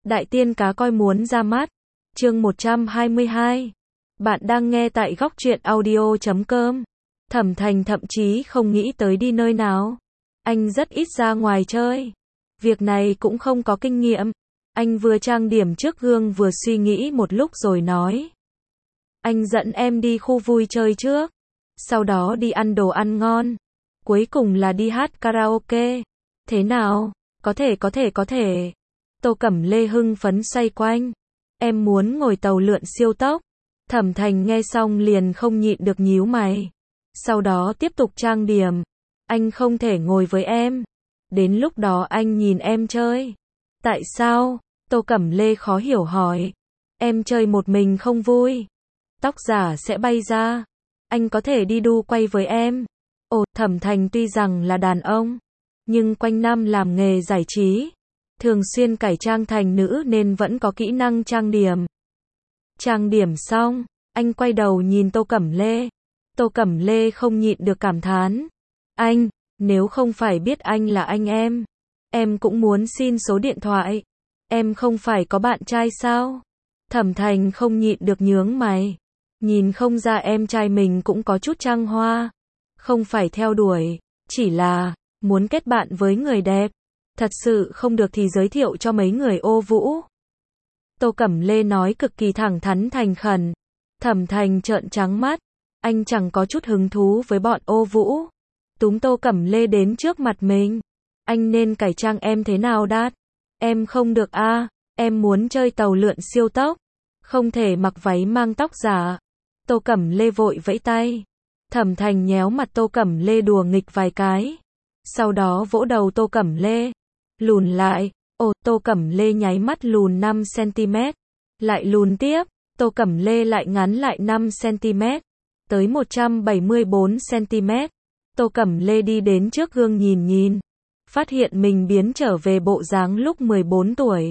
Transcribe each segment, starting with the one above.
Đại tiên cá coi muốn ra mắt. Chương 122. Bạn đang nghe tại góc truyện audio.com. Thẩm Thành thậm chí không nghĩ tới đi nơi nào. Anh rất ít ra ngoài chơi. Việc này cũng không có kinh nghiệm. Anh vừa trang điểm trước gương vừa suy nghĩ một lúc rồi nói. Anh dẫn em đi khu vui chơi trước. Sau đó đi ăn đồ ăn ngon. Cuối cùng là đi hát karaoke. Thế nào? Có thể. Tô Cẩm Lê hưng phấn xoay quanh. Em muốn ngồi tàu lượn siêu tốc. Thẩm Thành nghe xong liền không nhịn được nhíu mày. Sau đó tiếp tục trang điểm. Anh không thể ngồi với em. Đến lúc đó anh nhìn em chơi. Tại sao? Tô Cẩm Lê khó hiểu hỏi. Em chơi một mình không vui. Tóc giả sẽ bay ra. Anh có thể đi đu quay với em. Ồ, Thẩm Thành tuy rằng là đàn ông, nhưng quanh năm làm nghề giải trí, thường xuyên cải trang thành nữ nên vẫn có kỹ năng trang điểm. Trang điểm xong, anh quay đầu nhìn Tô Cẩm Lê. Tô Cẩm Lê không nhịn được cảm thán. Anh, nếu không phải biết anh là anh em cũng muốn xin số điện thoại. Em không phải có bạn trai sao? Thẩm Thành không nhịn được nhướng mày. Nhìn không ra em trai mình cũng có chút trăng hoa. Không phải theo đuổi, chỉ là muốn kết bạn với người đẹp. Thật sự không được thì giới thiệu cho mấy người ô vũ. Tô Cẩm Lê nói cực kỳ thẳng thắn thành khẩn. Thẩm Thành trợn trắng mắt. Anh chẳng có chút hứng thú với bọn ô vũ. Túm Tô Cẩm Lê đến trước mặt mình. Anh nên cải trang em thế nào đát? Em không được a, em muốn chơi tàu lượn siêu tốc. Không thể mặc váy mang tóc giả. Tô Cẩm Lê vội vẫy tay. Thẩm Thành nhéo mặt Tô Cẩm Lê đùa nghịch vài cái. Sau đó vỗ đầu Tô Cẩm Lê. Lùn lại. Ồ, Tô Cẩm Lê nháy mắt lùn 5cm. Lại lùn tiếp. Tô Cẩm Lê lại ngắn lại 5cm. Tới 174cm. Tô Cẩm Lê đi đến trước gương nhìn. Phát hiện mình biến trở về bộ dáng lúc 14 tuổi.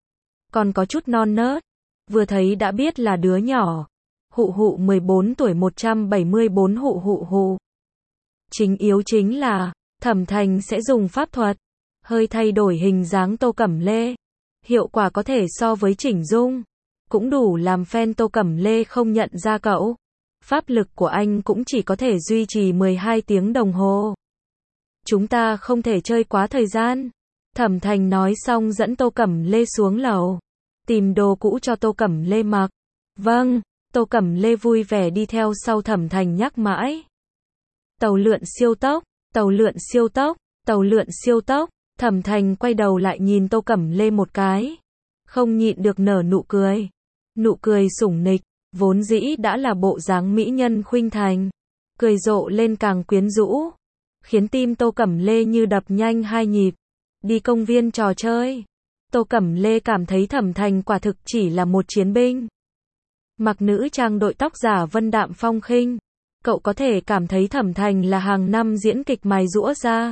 Còn có chút non nớt. Vừa thấy đã biết là đứa nhỏ. Hụ 14 tuổi 174 hụ. Chính yếu chính là, Thẩm Thành sẽ dùng pháp thuật, hơi thay đổi hình dáng Tô Cẩm Lê. Hiệu quả có thể so với chỉnh dung. Cũng đủ làm fan Tô Cẩm Lê không nhận ra cậu. Pháp lực của anh cũng chỉ có thể duy trì 12 tiếng đồng hồ. Chúng ta không thể chơi quá thời gian. Thẩm Thành nói xong dẫn Tô Cẩm Lê xuống lầu. Tìm đồ cũ cho Tô Cẩm Lê mặc. Vâng. Tô Cẩm Lê vui vẻ đi theo sau Thẩm Thành nhắc mãi. Tàu lượn siêu tốc, tàu lượn siêu tốc, tàu lượn siêu tốc. Thẩm Thành quay đầu lại nhìn Tô Cẩm Lê một cái. Không nhịn được nở nụ cười. Nụ cười sủng nịch, vốn dĩ đã là bộ dáng mỹ nhân khuynh thành. Cười rộ lên càng quyến rũ. Khiến tim Tô Cẩm Lê như đập nhanh 2 nhịp. Đi công viên trò chơi. Tô Cẩm Lê cảm thấy Thẩm Thành quả thực chỉ là một chiến binh. Mặc nữ trang đội tóc giả vân đạm phong khinh. Cậu có thể cảm thấy Thẩm Thành là hàng năm diễn kịch mài giũa ra.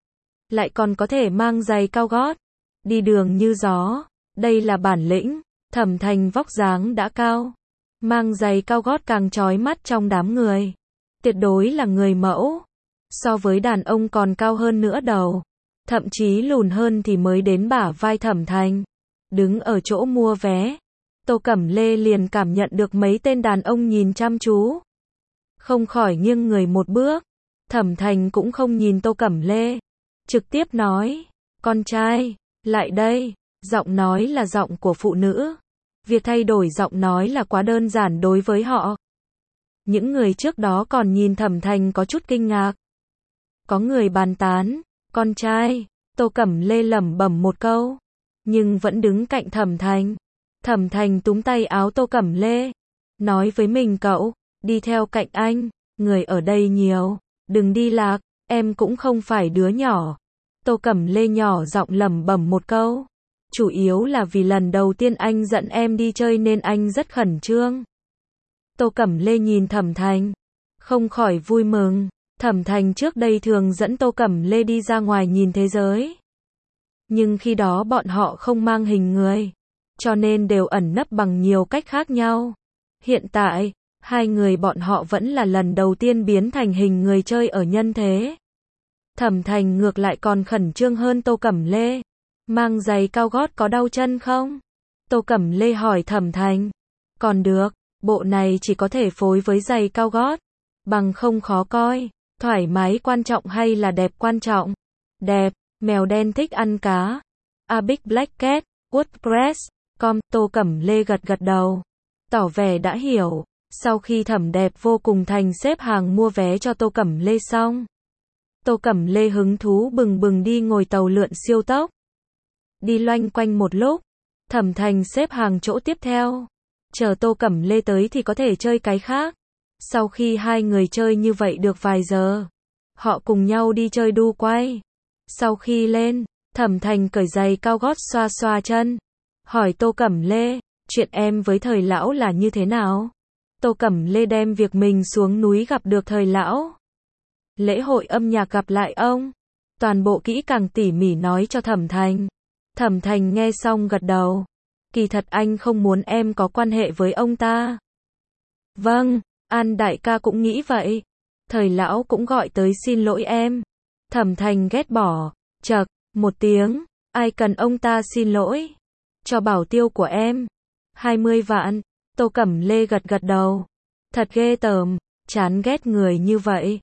Lại còn có thể mang giày cao gót. Đi đường như gió. Đây là bản lĩnh. Thẩm Thành vóc dáng đã cao. Mang giày cao gót càng chói mắt trong đám người. Tuyệt đối là người mẫu. So với đàn ông còn cao hơn nữa đầu. Thậm chí lùn hơn thì mới đến bả vai Thẩm Thành. Đứng ở chỗ mua vé. Tô Cẩm Lê liền cảm nhận được mấy tên đàn ông nhìn chăm chú. Không khỏi nghiêng người một bước. Thẩm Thành cũng không nhìn Tô Cẩm Lê. Trực tiếp nói. Con trai, lại đây. Giọng nói là giọng của phụ nữ. Việc thay đổi giọng nói là quá đơn giản đối với họ. Những người trước đó còn nhìn Thẩm Thành có chút kinh ngạc. Có người bàn tán. Con trai. Tô Cẩm Lê lẩm bẩm một câu. Nhưng vẫn đứng cạnh Thẩm Thành. Thẩm Thành túm tay áo Tô Cẩm Lê. Nói với mình cậu, đi theo cạnh anh, người ở đây nhiều, đừng đi lạc, em cũng không phải đứa nhỏ. Tô Cẩm Lê nhỏ giọng lẩm bẩm một câu. Chủ yếu là vì lần đầu tiên anh dẫn em đi chơi nên anh rất khẩn trương. Tô Cẩm Lê nhìn Thẩm Thành, không khỏi vui mừng. Thẩm Thành trước đây thường dẫn Tô Cẩm Lê đi ra ngoài nhìn thế giới. Nhưng khi đó bọn họ không mang hình người. Cho nên đều ẩn nấp bằng nhiều cách khác nhau. Hiện tại, hai người bọn họ vẫn là lần đầu tiên biến thành hình người chơi ở nhân thế. Thẩm Thành ngược lại còn khẩn trương hơn Tô Cẩm Lê. Mang giày cao gót có đau chân không? Tô Cẩm Lê hỏi Thẩm Thành. Còn được, bộ này chỉ có thể phối với giày cao gót, bằng không khó coi. Thoải mái quan trọng hay là đẹp quan trọng? Đẹp, mèo đen thích ăn cá. A Big Black Cat, WordPress.com. Tô Cẩm Lê gật gật đầu, tỏ vẻ đã hiểu. Sau khi Thẩm Đẹp Vô Cùng Thành xếp hàng mua vé cho Tô Cẩm Lê xong, Tô Cẩm Lê hứng thú bừng bừng đi ngồi tàu lượn siêu tốc. Đi loanh quanh một lúc, Thẩm Thành xếp hàng chỗ tiếp theo. Chờ Tô Cẩm Lê tới thì có thể chơi cái khác. Sau khi hai người chơi như vậy được vài giờ, họ cùng nhau đi chơi đu quay. Sau khi lên, Thẩm Thành cởi giày cao gót xoa xoa chân, hỏi Tô Cẩm Lê, chuyện em với Thời Lão là như thế nào? Tô Cẩm Lê đem việc mình xuống núi gặp được Thời Lão, lễ hội âm nhạc gặp lại ông, toàn bộ kỹ càng tỉ mỉ nói cho Thẩm Thành. Thẩm Thành nghe xong gật đầu. Kỳ thật anh không muốn em có quan hệ với ông ta. Vâng, An đại ca cũng nghĩ vậy. Thời Lão cũng gọi tới xin lỗi em. Thẩm Thành ghét bỏ, chậc, một tiếng, ai cần ông ta xin lỗi? Cho bảo tiêu của em. 20 vạn, Tô Cẩm Lê gật gật đầu. Thật ghê tởm, chán ghét người như vậy.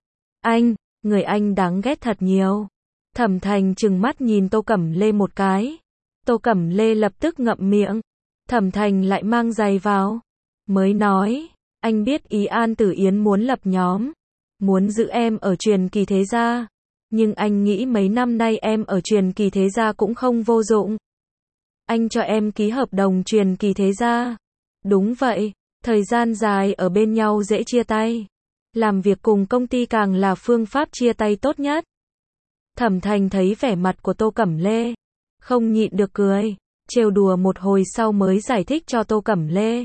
Người anh đáng ghét thật nhiều. Thẩm Thành trừng mắt nhìn Tô Cẩm Lê một cái. Tô Cẩm Lê lập tức ngậm miệng. Thẩm Thành lại mang giày vào. Mới nói, anh biết ý An Tử Yến muốn lập nhóm, muốn giữ em ở Truyền Kỳ Thế Gia. Nhưng anh nghĩ mấy năm nay em ở Truyền Kỳ Thế Gia cũng không vô dụng. Anh cho em ký hợp đồng Truyền Kỳ Thế Gia. Đúng vậy, thời gian dài ở bên nhau dễ chia tay. Làm việc cùng công ty càng là phương pháp chia tay tốt nhất. Thẩm Thành thấy vẻ mặt của Tô Cẩm Lê, không nhịn được cười, trêu đùa một hồi sau mới giải thích cho Tô Cẩm Lê.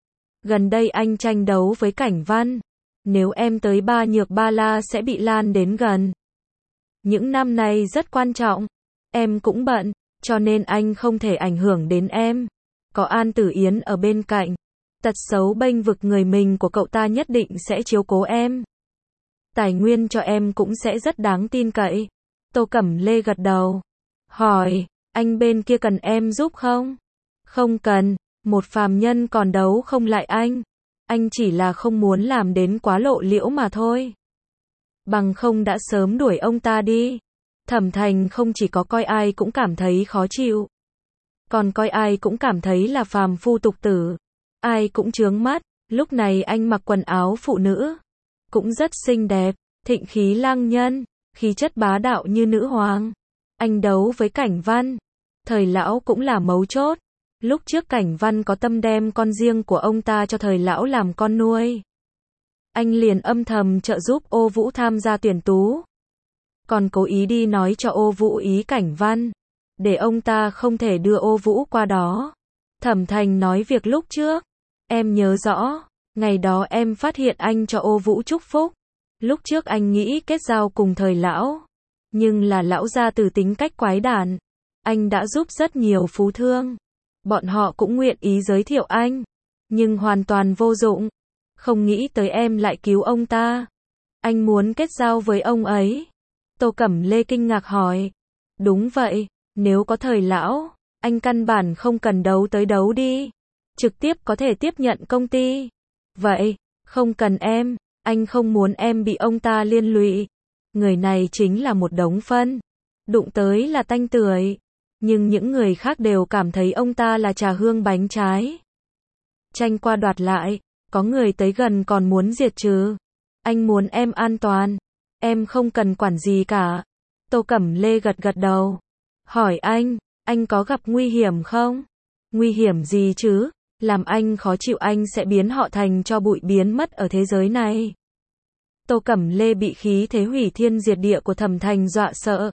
Gần đây anh tranh đấu với Cảnh Văn, nếu em tới Ba Nhược Ba La sẽ bị lan đến gần. Những năm này rất quan trọng, em cũng bận, cho nên anh không thể ảnh hưởng đến em. Có An Tử Yến ở bên cạnh, tật xấu bênh vực người mình của cậu ta nhất định sẽ chiếu cố em. Tài nguyên cho em cũng sẽ rất đáng tin cậy. Tô Cẩm Lê gật đầu, hỏi, anh bên kia cần em giúp không? Không cần, một phàm nhân còn đấu không lại anh chỉ là không muốn làm đến quá lộ liễu mà thôi. Bằng không đã sớm đuổi ông ta đi. Thẩm Thành không chỉ có coi ai cũng cảm thấy khó chịu, còn coi ai cũng cảm thấy là phàm phu tục tử, ai cũng chướng mắt. Lúc này anh mặc quần áo phụ nữ, cũng rất xinh đẹp, thịnh khí lang nhân, khí chất bá đạo như nữ hoàng. Anh đấu với Cảnh Văn, Thời Lão cũng là mấu chốt. Lúc trước Cảnh Văn có tâm đem con riêng của ông ta cho Thời Lão làm con nuôi. Anh liền âm thầm trợ giúp Ô Vũ tham gia tuyển tú. Còn cố ý đi nói cho Ô Vũ ý Cảnh Văn, để ông ta không thể đưa Ô Vũ qua đó. Thẩm Thành nói việc lúc trước, em nhớ rõ, ngày đó em phát hiện anh cho Ô Vũ chúc phúc. Lúc trước anh nghĩ kết giao cùng Thời Lão, nhưng là lão gia tử tính cách quái đản. Anh đã giúp rất nhiều phú thương, bọn họ cũng nguyện ý giới thiệu anh, nhưng hoàn toàn vô dụng. Không nghĩ tới em lại cứu ông ta. Anh muốn kết giao với ông ấy. Tô Cẩm Lê kinh ngạc hỏi. Đúng vậy, nếu có Thời Lão, anh căn bản không cần đấu tới đấu đi, trực tiếp có thể tiếp nhận công ty. Vậy, không cần em, anh không muốn em bị ông ta liên lụy. Người này chính là một đống phân, đụng tới là tanh tưởi. Nhưng những người khác đều cảm thấy ông ta là trà hương bánh trái. Tranh qua đoạt lại, có người tới gần còn muốn diệt trừ. Anh muốn em an toàn, em không cần quản gì cả. Tô Cẩm Lê gật gật đầu, hỏi anh có gặp nguy hiểm không? Nguy hiểm gì chứ? Làm anh khó chịu anh sẽ biến họ thành tro bụi biến mất ở thế giới này. Tô Cẩm Lê bị khí thế hủy thiên diệt địa của Thẩm Thành dọa sợ.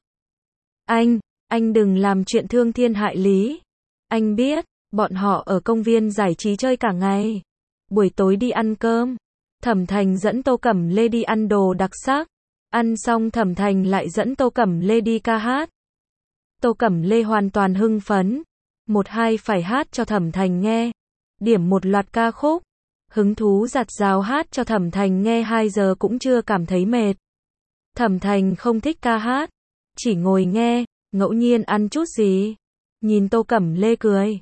Anh đừng làm chuyện thương thiên hại lý. Anh biết, bọn họ ở công viên giải trí chơi cả ngày. Buổi tối đi ăn cơm. Thẩm Thành dẫn Tô Cẩm Lê đi ăn đồ đặc sắc. Ăn xong Thẩm Thành lại dẫn Tô Cẩm Lê đi ca hát. Tô Cẩm Lê hoàn toàn hưng phấn. Một hai phải hát cho Thẩm Thành nghe. Điểm một loạt ca khúc. Hứng thú giặt rào hát cho Thẩm Thành nghe 2 giờ cũng chưa cảm thấy mệt. Thẩm Thành không thích ca hát, chỉ ngồi nghe, ngẫu nhiên ăn chút gì. Nhìn Tô Cẩm Lê cười.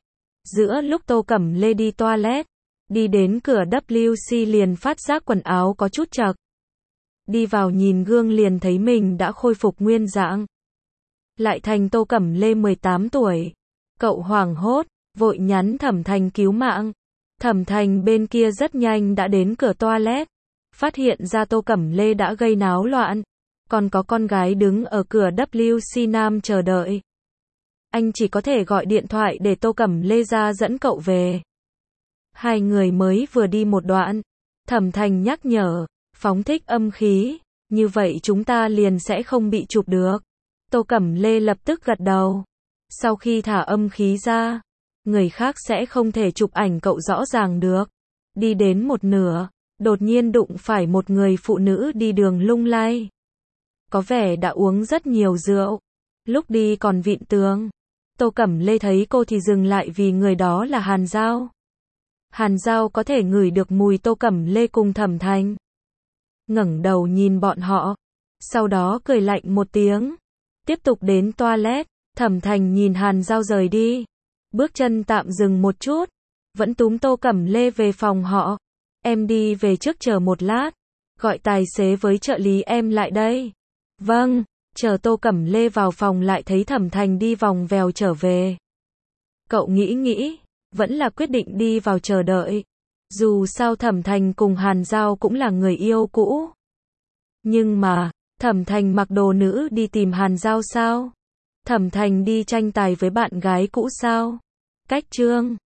Giữa lúc Tô Cẩm Lê đi toilet, đi đến cửa WC liền phát giác quần áo có chút chật. Đi vào nhìn gương liền thấy mình đã khôi phục nguyên dạng. Lại thành Tô Cẩm Lê 18 tuổi. Cậu hoảng hốt, vội nhắn Thẩm Thành cứu mạng. Thẩm Thành bên kia rất nhanh đã đến cửa toilet, phát hiện ra Tô Cẩm Lê đã gây náo loạn, còn có con gái đứng ở cửa WC nam chờ đợi. Anh chỉ có thể gọi điện thoại để Tô Cẩm Lê ra dẫn cậu về. Hai người mới vừa đi một đoạn, Thẩm Thành nhắc nhở, phóng thích âm khí, như vậy chúng ta liền sẽ không bị chụp được. Tô Cẩm Lê lập tức gật đầu. Sau khi thả âm khí ra, người khác sẽ không thể chụp ảnh cậu rõ ràng được. Đi đến một nửa, đột nhiên đụng phải một người phụ nữ đi đường lung lay. Có vẻ đã uống rất nhiều rượu, lúc đi còn vịn tường. Tô Cẩm Lê thấy cô thì dừng lại vì người đó là Hàn Giao. Hàn Giao có thể ngửi được mùi Tô Cẩm Lê cùng Thẩm Thành. Ngẩng đầu nhìn bọn họ, sau đó cười lạnh một tiếng. Tiếp tục đến toilet, Thẩm Thành nhìn Hàn Giao rời đi. Bước chân tạm dừng một chút, vẫn túm Tô Cẩm Lê về phòng họ. Em đi về trước chờ một lát, gọi tài xế với trợ lý em lại đây. Vâng, chờ Tô Cẩm Lê vào phòng lại thấy Thẩm Thành đi vòng vèo trở về. Cậu nghĩ, vẫn là quyết định đi vào chờ đợi. Dù sao Thẩm Thành cùng Hàn Giao cũng là người yêu cũ. Nhưng mà, Thẩm Thành mặc đồ nữ đi tìm Hàn Giao sao? Thẩm Thành đi tranh tài với bạn gái cũ sao? Cách chương